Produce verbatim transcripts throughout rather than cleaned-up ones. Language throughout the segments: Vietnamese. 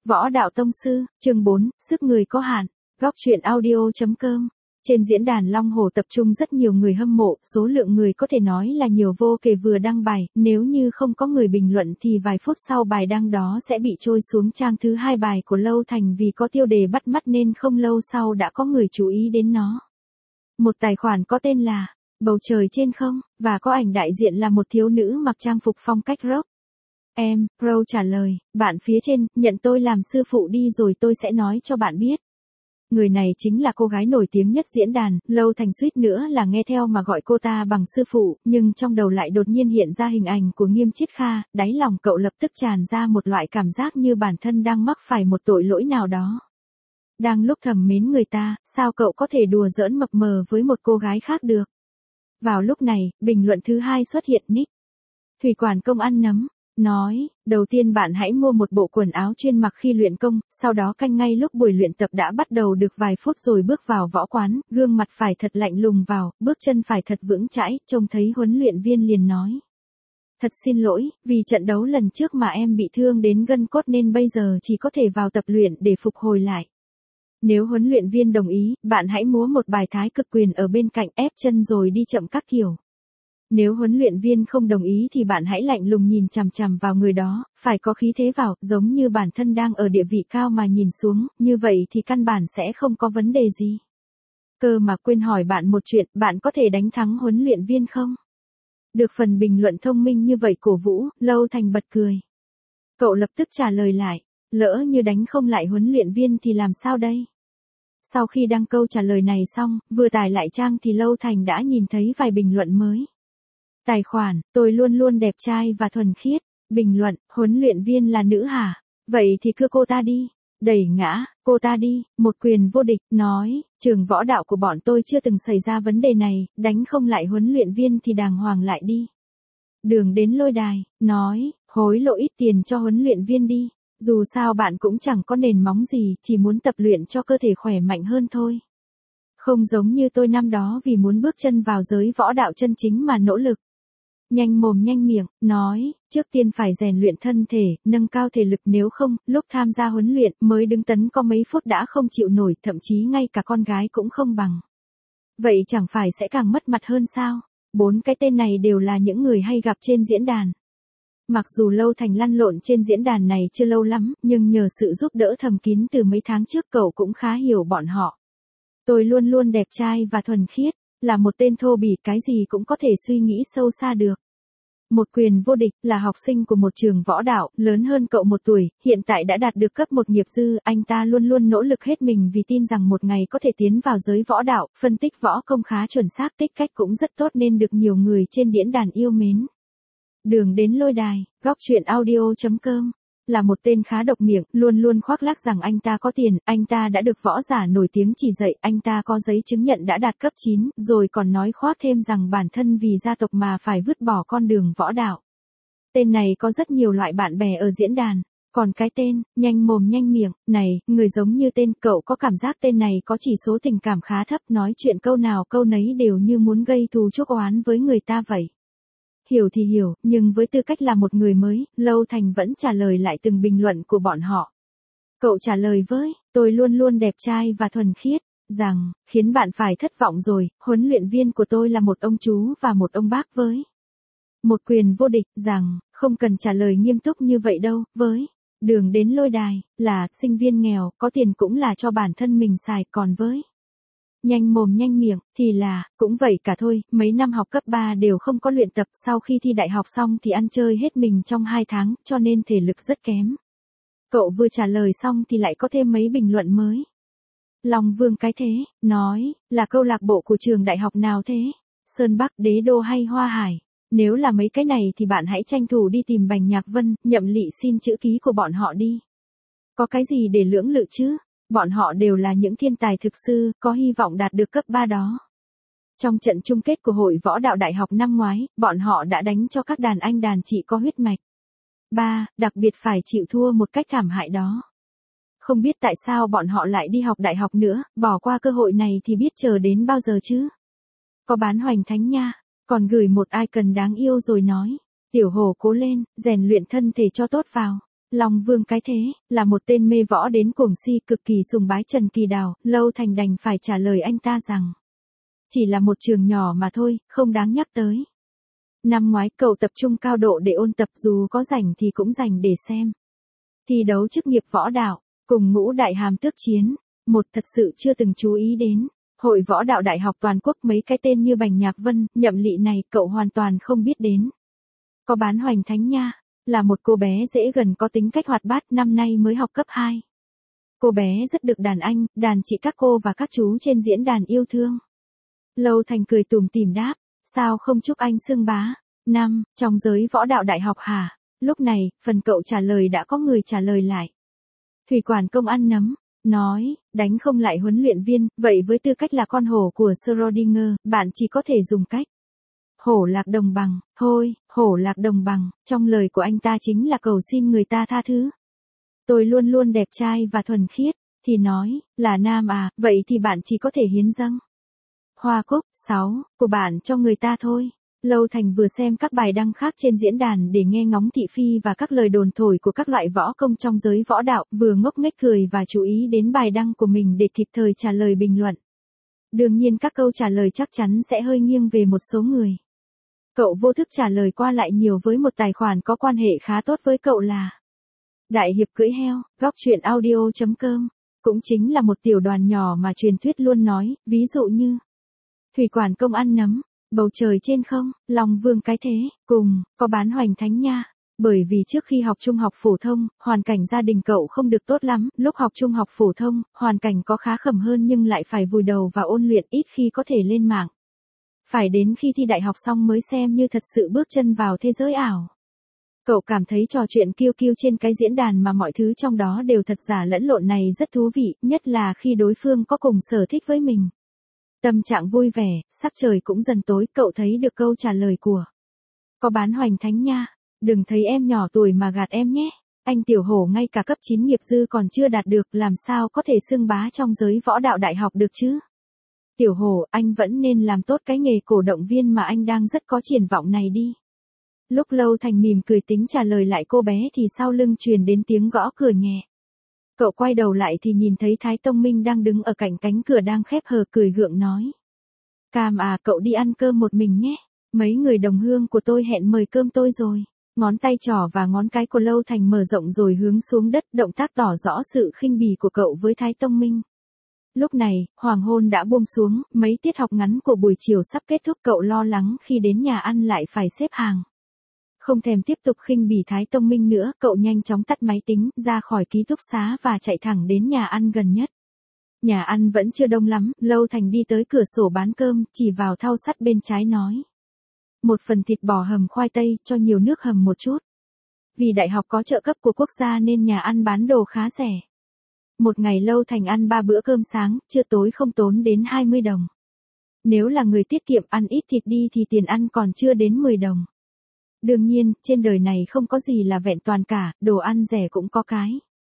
Võ đạo tông sư, chương bốn, sức người có hạn. Góc truyện audio.com. Trên diễn đàn Long Hồ tập trung rất nhiều người hâm mộ, số lượng người có thể nói là nhiều vô kể vừa đăng bài, nếu như không có người bình luận thì vài phút sau bài đăng đó sẽ bị trôi xuống trang thứ hai bài của Lâu Thành vì có tiêu đề bắt mắt nên không lâu sau đã có người chú ý đến nó. Một tài khoản có tên là Bầu Trời Trên Không, và có ảnh đại diện là một thiếu nữ mặc trang phục phong cách rock. Em, Pro trả lời, bạn phía trên, nhận tôi làm sư phụ đi rồi tôi sẽ nói cho bạn biết. Người này chính là cô gái nổi tiếng nhất diễn đàn, Lâu Thành suýt nữa là nghe theo mà gọi cô ta bằng sư phụ, nhưng trong đầu lại đột nhiên hiện ra hình ảnh của Nghiêm Chiết Kha, đáy lòng cậu lập tức tràn ra một loại cảm giác như bản thân đang mắc phải một tội lỗi nào đó. Đang lúc thầm mến người ta, sao cậu có thể đùa giỡn mập mờ với một cô gái khác được? Vào lúc này, bình luận thứ hai xuất hiện nick. Thủy quản công ăn nấm. Nói, đầu tiên bạn hãy mua một bộ quần áo chuyên mặc khi luyện công, sau đó canh ngay lúc buổi luyện tập đã bắt đầu được vài phút rồi bước vào võ quán, gương mặt phải thật lạnh lùng vào, bước chân phải thật vững chãi, trông thấy huấn luyện viên liền nói. Thật xin lỗi, vì trận đấu lần trước mà em bị thương đến gân cốt nên bây giờ chỉ có thể vào tập luyện để phục hồi lại. Nếu huấn luyện viên đồng ý, bạn hãy múa một bài thái cực quyền ở bên cạnh ép chân rồi đi chậm các kiểu. Nếu huấn luyện viên không đồng ý thì bạn hãy lạnh lùng nhìn chằm chằm vào người đó, phải có khí thế vào, giống như bản thân đang ở địa vị cao mà nhìn xuống, như vậy thì căn bản sẽ không có vấn đề gì. Cơ mà quên hỏi bạn một chuyện, bạn có thể đánh thắng huấn luyện viên không? Được phần bình luận thông minh như vậy cổ vũ, Lâu Thành bật cười. Cậu lập tức trả lời lại, lỡ như đánh không lại huấn luyện viên thì làm sao đây? Sau khi đăng câu trả lời này xong, vừa tải lại trang thì Lâu Thành đã nhìn thấy vài bình luận mới. Tài khoản, tôi luôn luôn đẹp trai và thuần khiết. Bình luận, huấn luyện viên là nữ hả? Vậy thì cưa cô ta đi. Đẩy ngã, cô ta đi. Một quyền vô địch, nói, trường võ đạo của bọn tôi chưa từng xảy ra vấn đề này, đánh không lại huấn luyện viên thì đàng hoàng lại đi. Đường đến lôi đài, nói, hối lộ ít tiền cho huấn luyện viên đi. Dù sao bạn cũng chẳng có nền móng gì, chỉ muốn tập luyện cho cơ thể khỏe mạnh hơn thôi. Không giống như tôi năm đó vì muốn bước chân vào giới võ đạo chân chính mà nỗ lực. Nhanh mồm nhanh miệng, nói, trước tiên phải rèn luyện thân thể, nâng cao thể lực nếu không, lúc tham gia huấn luyện mới đứng tấn có mấy phút đã không chịu nổi, thậm chí ngay cả con gái cũng không bằng. Vậy chẳng phải sẽ càng mất mặt hơn sao? Bốn cái tên này đều là những người hay gặp trên diễn đàn. Mặc dù Lâu Thành lăn lộn trên diễn đàn này chưa lâu lắm, nhưng nhờ sự giúp đỡ thầm kín từ mấy tháng trước cậu cũng khá hiểu bọn họ. Tôi luôn luôn đẹp trai và thuần khiết, là một tên thô bỉ cái gì cũng có thể suy nghĩ sâu xa được. Một quyền vô địch, là học sinh của một trường võ đạo, lớn hơn cậu một tuổi, hiện tại đã đạt được cấp một nghiệp dư, anh ta luôn luôn nỗ lực hết mình vì tin rằng một ngày có thể tiến vào giới võ đạo, phân tích võ công khá chuẩn xác, tích cách cũng rất tốt nên được nhiều người trên diễn đàn yêu mến. Đường đến lôi đài, góc truyện audio.com. Là một tên khá độc miệng, luôn luôn khoác lác rằng anh ta có tiền, anh ta đã được võ giả nổi tiếng chỉ dạy, anh ta có giấy chứng nhận đã đạt cấp chín, rồi còn nói khoác thêm rằng bản thân vì gia tộc mà phải vứt bỏ con đường võ đạo. Tên này có rất nhiều loại bạn bè ở diễn đàn, còn cái tên, nhanh mồm nhanh miệng, này, người giống như tên, cậu có cảm giác tên này có chỉ số tình cảm khá thấp, nói chuyện câu nào câu nấy đều như muốn gây thù chuốc oán với người ta vậy. Hiểu thì hiểu, nhưng với tư cách là một người mới, Lâu Thành vẫn trả lời lại từng bình luận của bọn họ. Cậu trả lời với, tôi luôn luôn đẹp trai và thuần khiết, rằng, khiến bạn phải thất vọng rồi, huấn luyện viên của tôi là một ông chú và một ông bác với. Một quyền vô địch, rằng, không cần trả lời nghiêm túc như vậy đâu, với. Đường đến lôi đài, là, sinh viên nghèo, có tiền cũng là cho bản thân mình xài, còn với. Nhanh mồm nhanh miệng, thì là, cũng vậy cả thôi, mấy năm học cấp ba đều không có luyện tập, sau khi thi đại học xong thì ăn chơi hết mình trong hai tháng, cho nên thể lực rất kém. Cậu vừa trả lời xong thì lại có thêm mấy bình luận mới. Long Vương cái thế, nói, là câu lạc bộ của trường đại học nào thế? Sơn Bắc, Đế Đô hay Hoa Hải? Nếu là mấy cái này thì bạn hãy tranh thủ đi tìm Bành Nhạc Vân, Nhậm Lị xin chữ ký của bọn họ đi. Có cái gì để lưỡng lự chứ? Bọn họ đều là những thiên tài thực sự, có hy vọng đạt được cấp ba đó. Trong trận chung kết của Hội Võ Đạo Đại học năm ngoái, bọn họ đã đánh cho các đàn anh đàn chị có huyết mạch. ba. Đặc biệt phải chịu thua một cách thảm hại đó. Không biết tại sao bọn họ lại đi học đại học nữa, bỏ qua cơ hội này thì biết chờ đến bao giờ chứ. Có bán hoành thánh nha, còn gửi một icon đáng yêu rồi nói. Tiểu Hồ cố lên, rèn luyện thân thể cho tốt vào. Long Vương cái thế, là một tên mê võ đến cuồng si cực kỳ sùng bái Trần Kỳ Đào, Lâu Thành đành phải trả lời anh ta rằng. Chỉ là một trường nhỏ mà thôi, không đáng nhắc tới. Năm ngoái cậu tập trung cao độ để ôn tập dù có rảnh thì cũng rảnh để xem. Thi đấu chức nghiệp võ đạo, cùng ngũ đại hàm tước chiến, một thật sự chưa từng chú ý đến. Hội võ đạo đại học toàn quốc mấy cái tên như Bành Nhạc Vân, Nhậm Lị này cậu hoàn toàn không biết đến. Có Bán Hoành Thánh Nha, là một cô bé dễ gần có tính cách hoạt bát năm nay mới học cấp hai. Cô bé rất được đàn anh, đàn chị các cô và các chú trên diễn đàn yêu thương. Lâu Thành cười tủm tỉm đáp, sao không chúc anh xưng bá. Năm, trong giới võ đạo đại học hả? Lúc này, phần cậu trả lời đã có người trả lời lại. Thủy quản công ăn nấm, nói, đánh không lại huấn luyện viên, vậy với tư cách là con hổ của Schrödinger, bạn chỉ có thể dùng cách. Hổ lạc đồng bằng, thôi, hổ lạc đồng bằng, trong lời của anh ta chính là cầu xin người ta tha thứ. Tôi luôn luôn đẹp trai và thuần khiết, thì nói, là nam à, vậy thì bạn chỉ có thể hiến dâng. Hoa cúc, sáu, của bạn cho người ta thôi. Lâu Thành vừa xem các bài đăng khác trên diễn đàn để nghe ngóng thị phi và các lời đồn thổi của các loại võ công trong giới võ đạo, vừa ngốc nghếch cười và chú ý đến bài đăng của mình để kịp thời trả lời bình luận. Đương nhiên các câu trả lời chắc chắn sẽ hơi nghiêng về một số người. Cậu vô thức trả lời qua lại nhiều với một tài khoản có quan hệ khá tốt với cậu là Đại Hiệp Cưỡi Heo, góc truyện audio chấm com, cũng chính là một tiểu đoàn nhỏ mà truyền thuyết luôn nói, ví dụ như Thủy quản công ăn nấm, bầu trời trên không, Long Vương cái thế, cùng, có Bán Hoành Thánh Nha. Bởi vì trước khi học trung học phổ thông, hoàn cảnh gia đình cậu không được tốt lắm, lúc học trung học phổ thông, hoàn cảnh có khá khẩm hơn nhưng lại phải vùi đầu vào ôn luyện ít khi có thể lên mạng. Phải đến khi thi đại học xong mới xem như thật sự bước chân vào thế giới ảo. Cậu cảm thấy trò chuyện kiêu kiêu trên cái diễn đàn mà mọi thứ trong đó đều thật giả lẫn lộn này rất thú vị, nhất là khi đối phương có cùng sở thích với mình. Tâm trạng vui vẻ, sắc trời cũng dần tối, cậu thấy được câu trả lời của có Bán Hoành Thánh Nha. Đừng thấy em nhỏ tuổi mà gạt em nhé. Anh tiểu hổ ngay cả cấp chín nghiệp dư còn chưa đạt được, làm sao có thể xưng bá trong giới võ đạo đại học được chứ? Tiểu hổ, anh vẫn nên làm tốt cái nghề cổ động viên mà anh đang rất có triển vọng này đi. Lúc Lâu Thành mỉm cười tính trả lời lại cô bé thì sau lưng truyền đến tiếng gõ cửa nhẹ. Cậu quay đầu lại thì nhìn thấy Thái Tông Minh đang đứng ở cạnh cánh cửa đang khép hờ, cười gượng nói. Cam à, cậu đi ăn cơm một mình nhé. Mấy người đồng hương của tôi hẹn mời cơm tôi rồi. Ngón tay trỏ và ngón cái của Lâu Thành mở rộng rồi hướng xuống đất, động tác tỏ rõ sự khinh bỉ của cậu với Thái Tông Minh. Lúc này, hoàng hôn đã buông xuống, mấy tiết học ngắn của buổi chiều sắp kết thúc, cậu lo lắng khi đến nhà ăn lại phải xếp hàng. Không thèm tiếp tục khinh bỉ Thái Tông Minh nữa, cậu nhanh chóng tắt máy tính, ra khỏi ký túc xá và chạy thẳng đến nhà ăn gần nhất. Nhà ăn vẫn chưa đông lắm, Lâu Thành đi tới cửa sổ bán cơm, chỉ vào thau sắt bên trái nói. Một phần thịt bò hầm khoai tây, cho nhiều nước hầm một chút. Vì đại học có trợ cấp của quốc gia nên nhà ăn bán đồ khá rẻ. Một ngày Lâu Thành ăn ba bữa cơm sáng, trưa tối không tốn đến hai mươi đồng. Nếu là người tiết kiệm ăn ít thịt đi thì tiền ăn còn chưa đến mười đồng. Đương nhiên, trên đời này không có gì là vẹn toàn cả, đồ ăn rẻ cũng có cái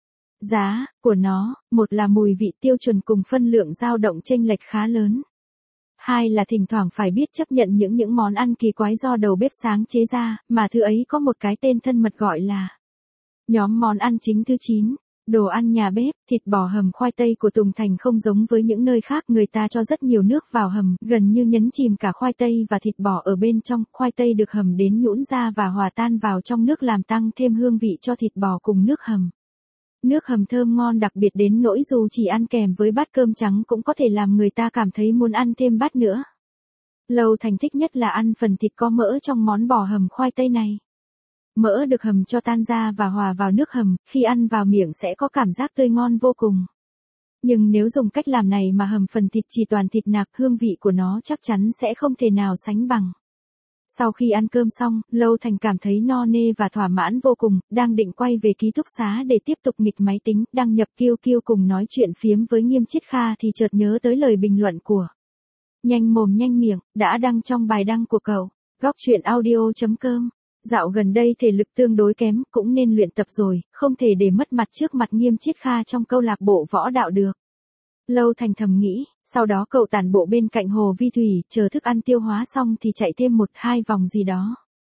giá của nó, một là mùi vị tiêu chuẩn cùng phân lượng dao động chênh lệch khá lớn. Hai là thỉnh thoảng phải biết chấp nhận những những món ăn kỳ quái do đầu bếp sáng chế ra, mà thứ ấy có một cái tên thân mật gọi là nhóm món ăn chính thứ chín. Đồ ăn nhà bếp, thịt bò hầm khoai tây của Tùng Thành không giống với những nơi khác, người ta cho rất nhiều nước vào hầm, gần như nhấn chìm cả khoai tây và thịt bò ở bên trong, khoai tây được hầm đến nhũn ra và hòa tan vào trong nước làm tăng thêm hương vị cho thịt bò cùng nước hầm. Nước hầm thơm ngon đặc biệt đến nỗi dù chỉ ăn kèm với bát cơm trắng cũng có thể làm người ta cảm thấy muốn ăn thêm bát nữa. Lâu Thành thích nhất là ăn phần thịt có mỡ trong món bò hầm khoai tây này. Mỡ được hầm cho tan ra và hòa vào nước hầm, khi ăn vào miệng sẽ có cảm giác tươi ngon vô cùng. Nhưng nếu dùng cách làm này mà hầm phần thịt chỉ toàn thịt nạc, hương vị của nó chắc chắn sẽ không thể nào sánh bằng. Sau khi ăn cơm xong, Lâu Thành cảm thấy no nê và thỏa mãn vô cùng, đang định quay về ký túc xá để tiếp tục nghịch máy tính, đăng nhập kiêu kiêu cùng nói chuyện phiếm với Nghiêm Chiết Kha thì chợt nhớ tới lời bình luận của Nhanh Mồm Nhanh Miệng, đã đăng trong bài đăng của cậu, góc truyện audio chấm com. Dạo gần đây thể lực tương đối kém, cũng nên luyện tập rồi, không thể để mất mặt trước mặt Nghiêm Chiết Kha trong câu lạc bộ võ đạo được. Lâu Thành thầm nghĩ, sau đó cậu tản bộ bên cạnh hồ Vi Thủy, chờ thức ăn tiêu hóa xong thì chạy thêm một hai vòng gì đó.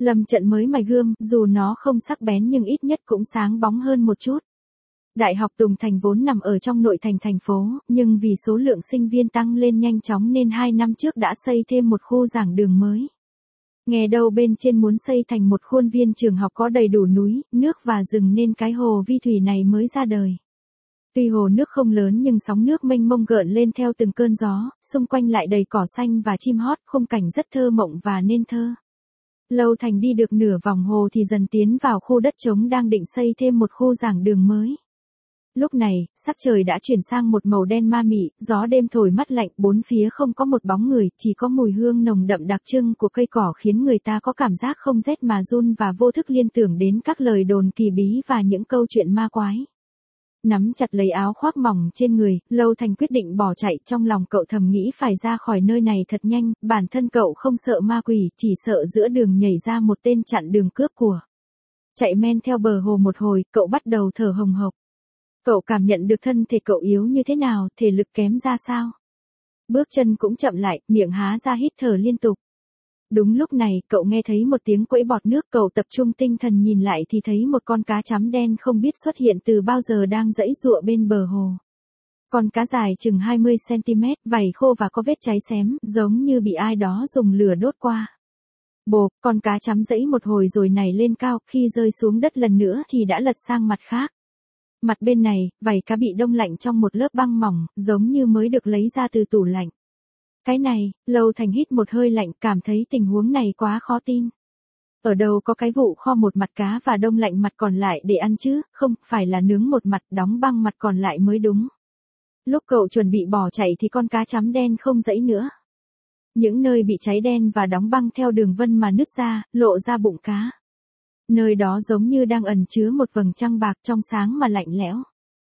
Lâm Trận mới mài gươm, dù nó không sắc bén nhưng ít nhất cũng sáng bóng hơn một chút. Đại học Tùng Thành vốn nằm ở trong nội thành thành phố, nhưng vì số lượng sinh viên tăng lên nhanh chóng nên hai năm trước đã xây thêm một khu giảng đường mới. Nghe đâu bên trên muốn xây thành một khuôn viên trường học có đầy đủ núi, nước và rừng nên cái hồ vi thủy này mới ra đời. Tuy hồ nước không lớn nhưng sóng nước mênh mông gợn lên theo từng cơn gió, xung quanh lại đầy cỏ xanh và chim hót, khung cảnh rất thơ mộng và nên thơ. Lâu Thành đi được nửa vòng hồ thì dần tiến vào khu đất trống đang định xây thêm một khu giảng đường mới. Lúc này, sắc trời đã chuyển sang một màu đen ma mị, gió đêm thổi mắt lạnh, bốn phía không có một bóng người, chỉ có mùi hương nồng đậm đặc trưng của cây cỏ khiến người ta có cảm giác không rét mà run và vô thức liên tưởng đến các lời đồn kỳ bí và những câu chuyện ma quái. Nắm chặt lấy áo khoác mỏng trên người, Lâu Thành quyết định bỏ chạy, trong lòng cậu thầm nghĩ phải ra khỏi nơi này thật nhanh, bản thân cậu không sợ ma quỷ, chỉ sợ giữa đường nhảy ra một tên chặn đường cướp của. Chạy men theo bờ hồ một hồi, cậu bắt đầu thở hồng hộc. Cậu cảm nhận được thân thể cậu yếu như thế nào, thể lực kém ra sao. Bước chân cũng chậm lại, miệng há ra hít thở liên tục. Đúng lúc này, cậu nghe thấy một tiếng quẫy bọt nước, cậu tập trung tinh thần nhìn lại thì thấy một con cá chấm đen không biết xuất hiện từ bao giờ đang giãy giụa bên bờ hồ. Con cá dài chừng hai mươi xăng-ti-mét, vảy khô và có vết cháy xém, giống như bị ai đó dùng lửa đốt qua. Bộp, con cá chấm giãy một hồi rồi nảy lên cao, khi rơi xuống đất lần nữa thì đã lật sang mặt khác. Mặt bên này, vảy cá bị đông lạnh trong một lớp băng mỏng, giống như mới được lấy ra từ tủ lạnh. Cái này, Lâu Thành hít một hơi lạnh, cảm thấy tình huống này quá khó tin. Ở đâu có cái vụ kho một mặt cá và đông lạnh mặt còn lại để ăn chứ, không, phải là nướng một mặt đóng băng mặt còn lại mới đúng. Lúc cậu chuẩn bị bỏ chạy thì con cá chấm đen không giãy nữa. Những nơi bị cháy đen và đóng băng theo đường vân mà nứt ra, lộ ra bụng cá. Nơi đó giống như đang ẩn chứa một vầng trăng bạc trong sáng mà lạnh lẽo.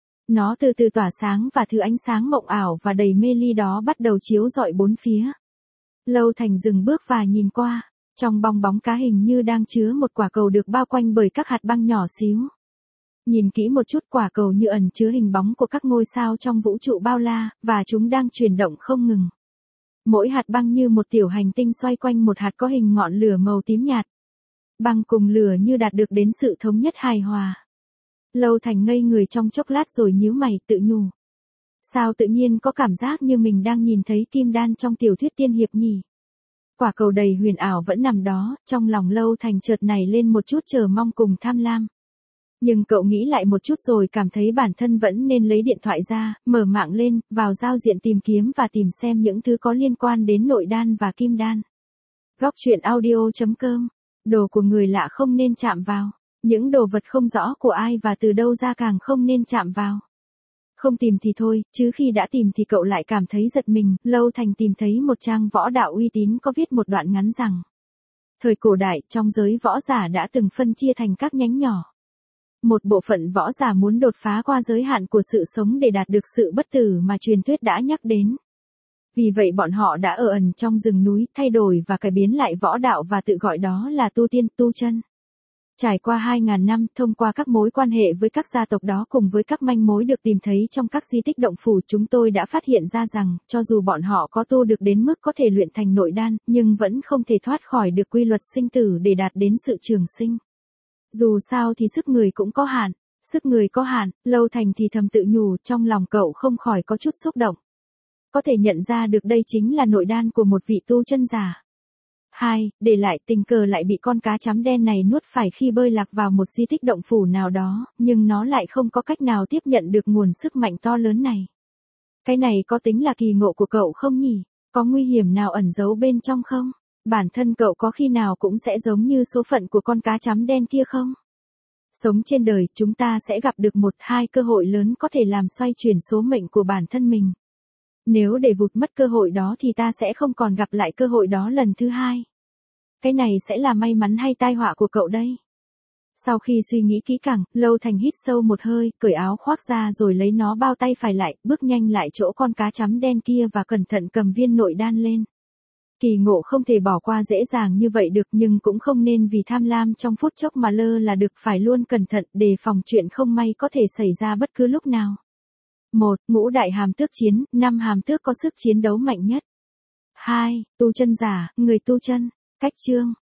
Nó từ từ tỏa sáng và thứ ánh sáng mộng ảo và đầy mê ly đó bắt đầu chiếu rọi bốn phía. Lâu Thành dừng bước và nhìn qua, trong bong bóng cá hình như đang chứa một quả cầu được bao quanh bởi các hạt băng nhỏ xíu. Nhìn kỹ một chút, quả cầu như ẩn chứa hình bóng của các ngôi sao trong vũ trụ bao la, và chúng đang chuyển động không ngừng. Mỗi hạt băng như một tiểu hành tinh xoay quanh một hạt có hình ngọn lửa màu tím nhạt. Băng cùng lửa như đạt được đến sự thống nhất hài hòa. Lâu Thành ngây người trong chốc lát rồi nhíu mày tự nhủ. Sao tự nhiên có cảm giác như mình đang nhìn thấy kim đan trong tiểu thuyết tiên hiệp nhỉ? Quả cầu đầy huyền ảo vẫn nằm đó, trong lòng Lâu Thành chợt nảy lên một chút chờ mong cùng tham lam. Nhưng cậu nghĩ lại một chút rồi cảm thấy bản thân vẫn nên lấy điện thoại ra, mở mạng lên, vào giao diện tìm kiếm và tìm xem những thứ có liên quan đến nội đan và kim đan. Góc truyện audio chấm com. Đồ của người lạ không nên chạm vào. Những đồ vật không rõ của ai và từ đâu ra càng không nên chạm vào. Không tìm thì thôi, chứ khi đã tìm thì cậu lại cảm thấy giật mình. Lâu Thành tìm thấy một trang võ đạo uy tín có viết một đoạn ngắn rằng: thời cổ đại, trong giới võ giả đã từng phân chia thành các nhánh nhỏ. Một bộ phận võ giả muốn đột phá qua giới hạn của sự sống để đạt được sự bất tử mà truyền thuyết đã nhắc đến. Vì vậy bọn họ đã ở ẩn trong rừng núi, thay đổi và cải biến lại võ đạo và tự gọi đó là tu tiên, tu chân. Trải qua hai nghìn năm, thông qua các mối quan hệ với các gia tộc đó cùng với các manh mối được tìm thấy trong các di tích động phủ, chúng tôi đã phát hiện ra rằng, cho dù bọn họ có tu được đến mức có thể luyện thành nội đan, nhưng vẫn không thể thoát khỏi được quy luật sinh tử để đạt đến sự trường sinh. Dù sao thì sức người cũng có hạn, sức người có hạn, Lâu Thành thì thầm tự nhủ, trong lòng cậu không khỏi có chút xúc động. Có thể nhận ra được đây chính là nội đan của một vị tu chân giả. Hai, để lại tình cờ lại bị con cá chấm đen này nuốt phải khi bơi lạc vào một di tích động phủ nào đó, nhưng nó lại không có cách nào tiếp nhận được nguồn sức mạnh to lớn này. Cái này có tính là kỳ ngộ của cậu không nhỉ? Có nguy hiểm nào ẩn giấu bên trong không? Bản thân cậu có khi nào cũng sẽ giống như số phận của con cá chấm đen kia không? Sống trên đời, chúng ta sẽ gặp được một hai cơ hội lớn có thể làm xoay chuyển số mệnh của bản thân mình. Nếu để vụt mất cơ hội đó thì ta sẽ không còn gặp lại cơ hội đó lần thứ hai. Cái này sẽ là may mắn hay tai họa của cậu đây? Sau khi suy nghĩ kỹ càng, Lâu Thành hít sâu một hơi, cởi áo khoác ra rồi lấy nó bao tay phải lại, bước nhanh lại chỗ con cá chấm đen kia và cẩn thận cầm viên nội đan lên. Kỳ ngộ không thể bỏ qua dễ dàng như vậy được, nhưng cũng không nên vì tham lam trong phút chốc mà lơ là được, phải luôn cẩn thận đề phòng chuyện không may có thể xảy ra bất cứ lúc nào. một. Ngũ đại hàm tước chiến, năm hàm tước có sức chiến đấu mạnh nhất. hai. Tu chân giả, người tu chân. Cách chương